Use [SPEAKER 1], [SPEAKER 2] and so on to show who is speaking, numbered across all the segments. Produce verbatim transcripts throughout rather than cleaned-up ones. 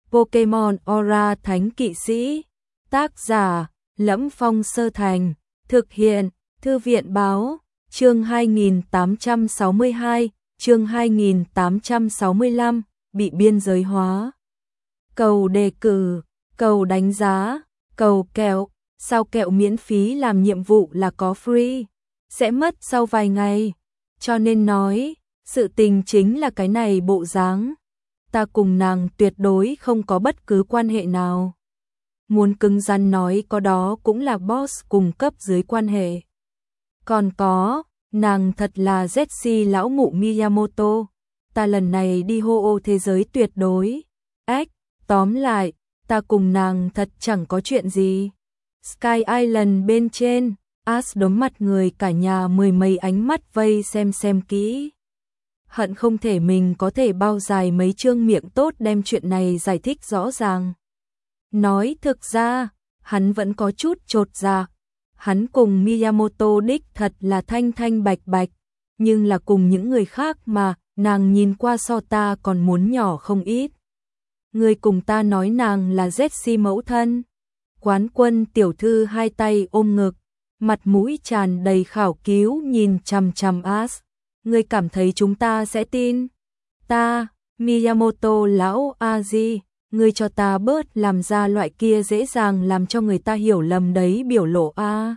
[SPEAKER 1] Pokemon Aura Thánh Kỵ Sĩ. Tác giả: Lẫm Phong Sơ Thành. Thực hiện: Thư viện Báo. Chương hai nghìn tám trăm sáu mươi hai, chương hai nghìn tám trăm sáu mươi lăm, bị biên giới hóa. Cầu đề cử, cầu đánh giá, cầu kẹo, sao kẹo miễn phí làm nhiệm vụ là có free, sẽ mất sau vài ngày. Cho nên nói, sự tình chính là cái này bộ dáng. Ta cùng nàng tuyệt đối không có bất cứ quan hệ nào. Muốn cứng rắn nói có đó cũng là boss cùng cấp dưới quan hệ. Còn có, nàng thật là Zetsu lão mụ Miyamoto. Ta lần này đi hô ô thế giới tuyệt đối. Ếch, tóm lại, ta cùng nàng thật chẳng có chuyện gì. Sky Island bên trên, Ash đốm mặt người cả nhà mười mấy ánh mắt vây xem xem kỹ. Hận không thể mình có thể bao dài mấy chương miệng tốt đem chuyện này giải thích rõ ràng. Nói thực ra, hắn vẫn có chút chột dạ. Hắn cùng Miyamoto đích thật là thanh thanh bạch bạch, nhưng là cùng những người khác mà, nàng nhìn qua so ta còn muốn nhỏ không ít. Người cùng ta nói nàng là Zetsu mẫu thân. Quán Quân tiểu thư hai tay ôm ngực, mặt mũi tràn đầy khảo cứu nhìn chằm chằm Ash. Người cảm thấy chúng ta sẽ tin? Ta, Miyamoto lão Aji, ngươi cho ta bớt làm ra loại kia dễ dàng làm cho người ta hiểu lầm đấy biểu lộ a.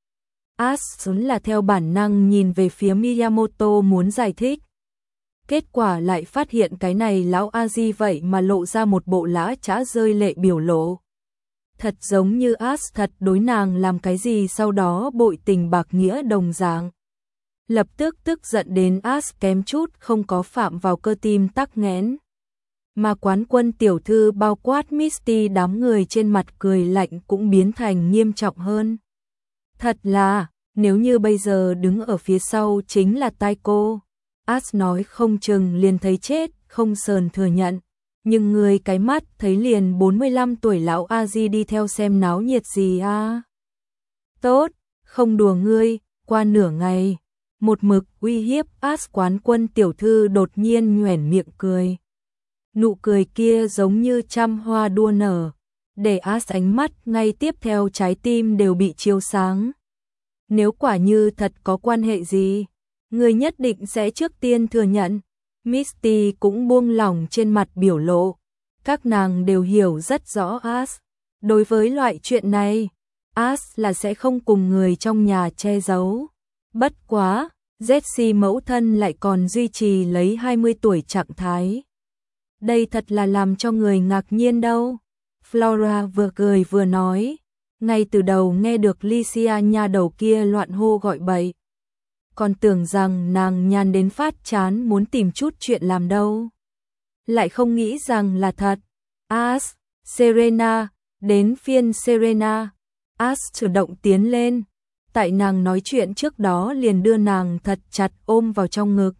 [SPEAKER 1] Ash là theo bản năng nhìn về phía Miyamoto muốn giải thích. Kết quả lại phát hiện cái này lão Aji vậy mà lộ ra một bộ lã chã rơi lệ biểu lộ. Thật giống như Ash thật đối nàng làm cái gì sau đó bội tình bạc nghĩa đồng dạng. Lập tức tức giận đến Ash kém chút không có phạm vào cơ tim tắc nghẽn. Mà Quán Quân tiểu thư bao quát Misty đám người trên mặt cười lạnh cũng biến thành nghiêm trọng hơn. Thật là, nếu như bây giờ đứng ở phía sau chính là Taiko, Ash nói không chừng liền thấy chết, không sờn thừa nhận. Nhưng người cái mắt thấy liền bốn mươi lăm tuổi lão Aji đi theo xem náo nhiệt gì a. Tốt, không đùa ngươi, qua nửa ngày, một mực uy hiếp Ash Quán Quân tiểu thư đột nhiên nhoẻn miệng cười. Nụ cười kia giống như trăm hoa đua nở, để Ash ánh mắt ngay tiếp theo trái tim đều bị chiếu sáng. Nếu quả như thật có quan hệ gì, người nhất định sẽ trước tiên thừa nhận. Misty cũng buông lỏng trên mặt biểu lộ. Các nàng đều hiểu rất rõ Ash. Đối với loại chuyện này, Ash là sẽ không cùng người trong nhà che giấu. Bất quá, Zetsu mẫu thân lại còn duy trì lấy hai mươi tuổi trạng thái. Đây thật là làm cho người ngạc nhiên đâu. Flora vừa cười vừa nói. Ngay từ đầu nghe được Lycia nha đầu kia loạn hô gọi bậy, còn tưởng rằng nàng nhàn đến phát chán muốn tìm chút chuyện làm đâu. Lại không nghĩ rằng là thật. Ash, Serena, đến phiên Serena. Ash chủ động tiến lên. Tại nàng nói chuyện trước đó liền đưa nàng thật chặt ôm vào trong ngực.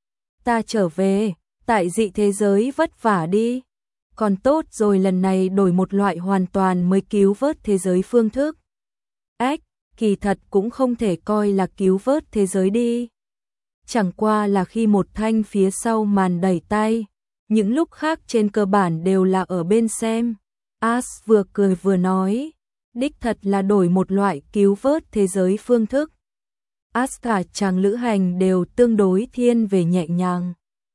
[SPEAKER 1] Ta trở về, tại dị thế giới vất vả đi. Còn tốt rồi lần này đổi một loại hoàn toàn mới cứu vớt thế giới phương thức. Ếch, kỳ thật cũng không thể coi là cứu vớt thế giới đi. Chẳng qua là khi một thanh phía sau màn đẩy tay, những lúc khác trên cơ bản đều là ở bên xem. Ash vừa cười vừa nói, đích thật là đổi một loại cứu vớt thế giới phương thức. Ash cả chàng lữ hành đều tương đối thiên về nhẹ nhàng.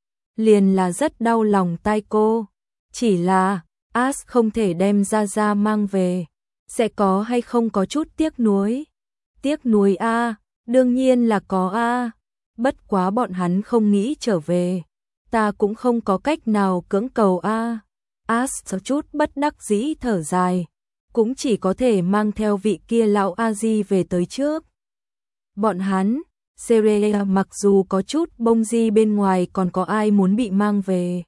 [SPEAKER 1] Liền là rất đau lòng Taiko. Chỉ là, Ash không thể đem ra ra mang về. Sẽ có hay không có chút tiếc nuối? Tiếc nuối a, đương nhiên là có a. Bất quá bọn hắn không nghĩ trở về. Ta cũng không có cách nào cưỡng cầu a. Ash có chút bất đắc dĩ thở dài. Cũng chỉ có thể mang theo vị kia lão Aji về tới trước. Bọn hắn, Serena mặc dù có chút bông di bên ngoài còn có ai muốn bị mang về.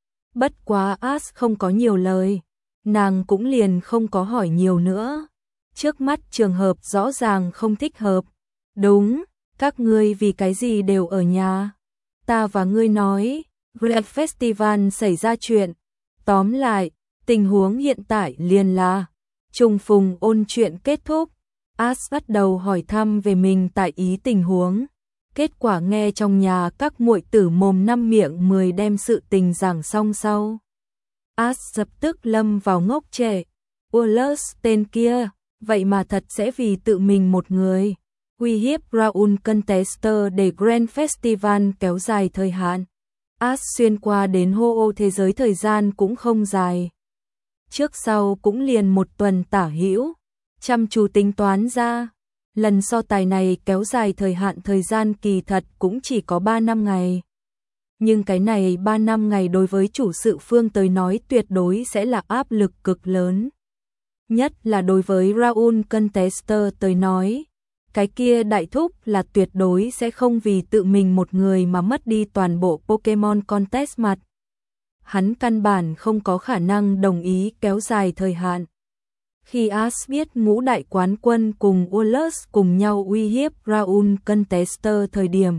[SPEAKER 1] Bất quá Ash không có nhiều lời, nàng cũng liền không có hỏi nhiều nữa. Trước mắt trường hợp rõ ràng không thích hợp. Đúng, các ngươi vì cái gì đều ở nhà? Ta và ngươi nói, Great Festival xảy ra chuyện. Tóm lại, tình huống hiện tại liền là trùng phùng ôn chuyện kết thúc. Ash bắt đầu hỏi thăm về mình tại ý tình huống. Kết quả nghe trong nhà các muội tử mồm năm miệng mười đem sự tình giảng xong sau. As lập tức lâm vào ngốc trệ. Wallace tên kia, vậy mà thật sẽ vì tự mình một người uy hiếp Raoul Contester để Grand Festival kéo dài thời hạn. As xuyên qua đến hô ô thế giới thời gian cũng không dài. Trước sau cũng liền một tuần tả hữu. Chăm chú tính toán ra, lần so tài này kéo dài thời hạn thời gian kỳ thật cũng chỉ có ba năm ngày. Nhưng cái này ba năm ngày đối với chủ sự Phương tới nói tuyệt đối sẽ là áp lực cực lớn. Nhất là đối với Raoul Contester tới nói, cái kia đại thúc là tuyệt đối sẽ không vì tự mình một người mà mất đi toàn bộ Pokemon Contest mặt. Hắn căn bản không có khả năng đồng ý kéo dài thời hạn. Khi As biết ngũ đại quán quân cùng Wallace cùng nhau uy hiếp Raoul Contester thời điểm,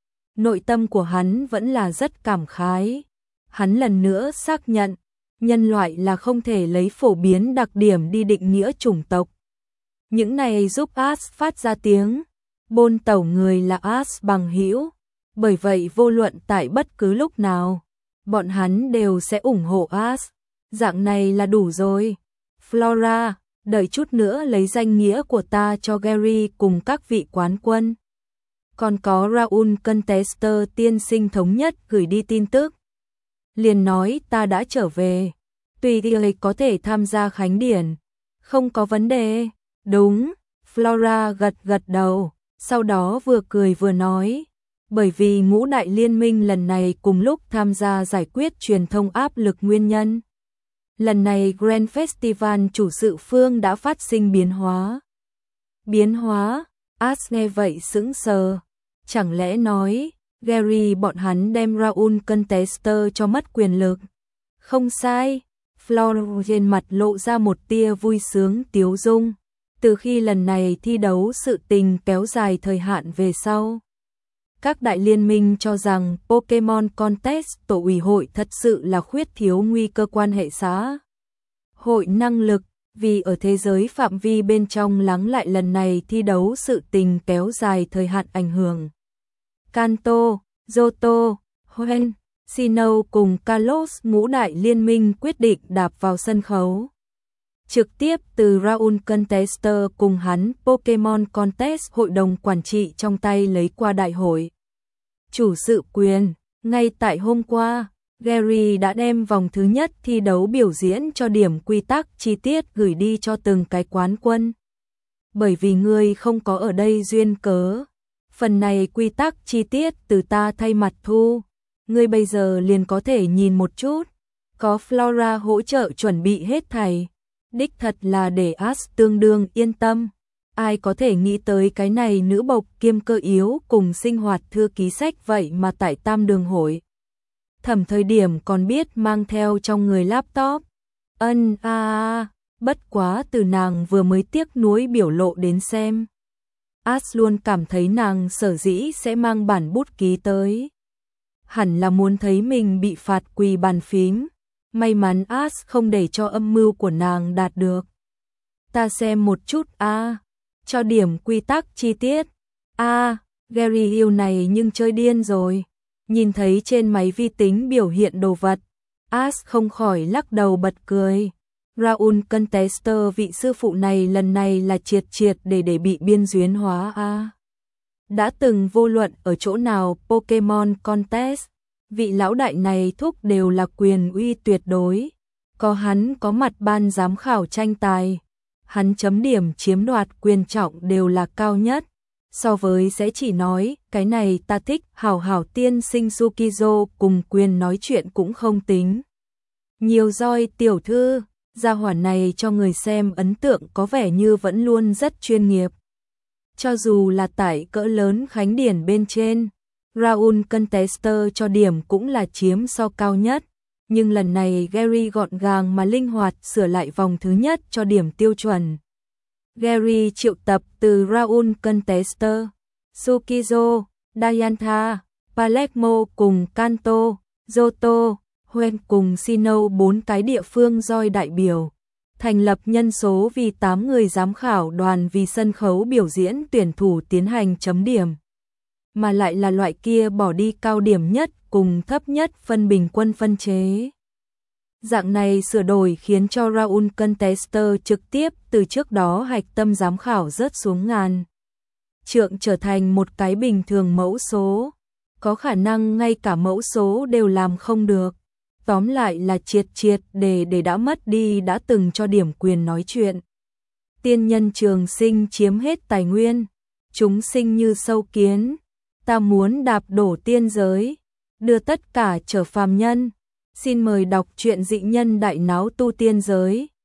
[SPEAKER 1] nội tâm của hắn vẫn là rất cảm khái. Hắn lần nữa xác nhận, nhân loại là không thể lấy phổ biến đặc điểm đi định nghĩa chủng tộc. Những này giúp As phát ra tiếng, bôn tẩu người là As bằng hữu, bởi vậy vô luận tại bất cứ lúc nào, bọn hắn đều sẽ ủng hộ As. Dạng này là đủ rồi. Flora, đợi chút nữa lấy danh nghĩa của ta cho Gary cùng các vị quán quân. Còn có Raoul Contester tiên sinh thống nhất gửi đi tin tức. Liền nói ta đã trở về. Tùy người có thể tham gia khánh điển. Không có vấn đề. Đúng. Flora gật gật đầu. Sau đó vừa cười vừa nói. Bởi vì ngũ đại liên minh lần này cùng lúc tham gia giải quyết truyền thông áp lực nguyên nhân. Lần này Grand Festival chủ sự Phương đã phát sinh biến hóa. Biến hóa? As nghe vậy sững sờ. Chẳng lẽ nói, Gary bọn hắn đem Raoul Contester cho mất quyền lực? Không sai. Flora trên mặt lộ ra một tia vui sướng tiếu dung. Từ khi lần này thi đấu sự tình kéo dài thời hạn về sau, các đại liên minh cho rằng Pokemon Contest tổ ủy hội thật sự là khuyết thiếu nguy cơ quan hệ xã hội năng lực, vì ở thế giới phạm vi bên trong lắng lại lần này thi đấu sự tình kéo dài thời hạn ảnh hưởng. Kanto, Johto, Hoenn, Sinnoh cùng Kalos ngũ đại liên minh quyết định đạp vào sân khấu. Trực tiếp từ Raoul Contester cùng hắn Pokemon Contest hội đồng quản trị trong tay lấy qua đại hội. Chủ sự quyền, ngay tại hôm qua, Gary đã đem vòng thứ nhất thi đấu biểu diễn cho điểm quy tắc chi tiết gửi đi cho từng cái quán quân. Bởi vì ngươi không có ở đây duyên cớ, phần này quy tắc chi tiết từ ta thay mặt thu, ngươi bây giờ liền có thể nhìn một chút. Có Flora hỗ trợ chuẩn bị hết thảy, đích thật là để As tương đương yên tâm. Ai có thể nghĩ tới cái này nữ bộc kiêm cơ yếu cùng sinh hoạt thư ký sách vậy mà tại Tam Đường hội. Thẩm thời điểm còn biết mang theo trong người laptop. Ân a à, bất quá từ nàng vừa mới tiếc nuối biểu lộ đến xem. As luôn cảm thấy nàng sở dĩ sẽ mang bản bút ký tới. Hẳn là muốn thấy mình bị phạt quỳ bàn phím. May mắn As không để cho âm mưu của nàng đạt được. Ta xem một chút a à, cho điểm quy tắc chi tiết. A, à, Gary yêu này nhưng chơi điên rồi. Nhìn thấy trên máy vi tính biểu hiện đồ vật, As không khỏi lắc đầu bật cười. Raoul Contester vị sư phụ này lần này là triệt triệt để để bị biên duyên hóa a. À. Đã từng vô luận ở chỗ nào Pokemon Contest, vị lão đại này thúc đều là quyền uy tuyệt đối. Có hắn có mặt ban giám khảo tranh tài, hắn chấm điểm chiếm đoạt quyền trọng đều là cao nhất. So với sẽ chỉ nói, cái này ta thích, hảo hảo tiên sinh Sukizo cùng quyền nói chuyện cũng không tính. Nhiều roi tiểu thư, gia hỏa này cho người xem ấn tượng có vẻ như vẫn luôn rất chuyên nghiệp. Cho dù là tại cỡ lớn khánh điển bên trên, Raoul Contester cho điểm cũng là chiếm so cao nhất. Nhưng lần này Gary gọn gàng mà linh hoạt sửa lại vòng thứ nhất cho điểm tiêu chuẩn. Gary triệu tập từ Raoul Contester, Sukizo, Diantha, Palermo cùng Kanto, Johto, Hoenn cùng Sinnoh bốn cái địa phương roi đại biểu. Thành lập nhân số vì tám người giám khảo đoàn vì sân khấu biểu diễn tuyển thủ tiến hành chấm điểm. Mà lại là loại kia bỏ đi cao điểm nhất cùng thấp nhất phân bình quân phân chế. Dạng này sửa đổi khiến cho Raul Contester trực tiếp từ trước đó hạch tâm giám khảo rớt xuống ngàn trượng trở thành một cái bình thường mẫu số. Có khả năng ngay cả mẫu số đều làm không được. Tóm lại là triệt triệt để để đã mất đi đã từng cho điểm quyền nói chuyện. Tiên nhân trường sinh chiếm hết tài nguyên. Chúng sinh như sâu kiến. Ta muốn đạp đổ tiên giới. Đưa tất cả trở phàm nhân. Xin mời đọc truyện Dị Nhân Đại Náo Tu Tiên Giới.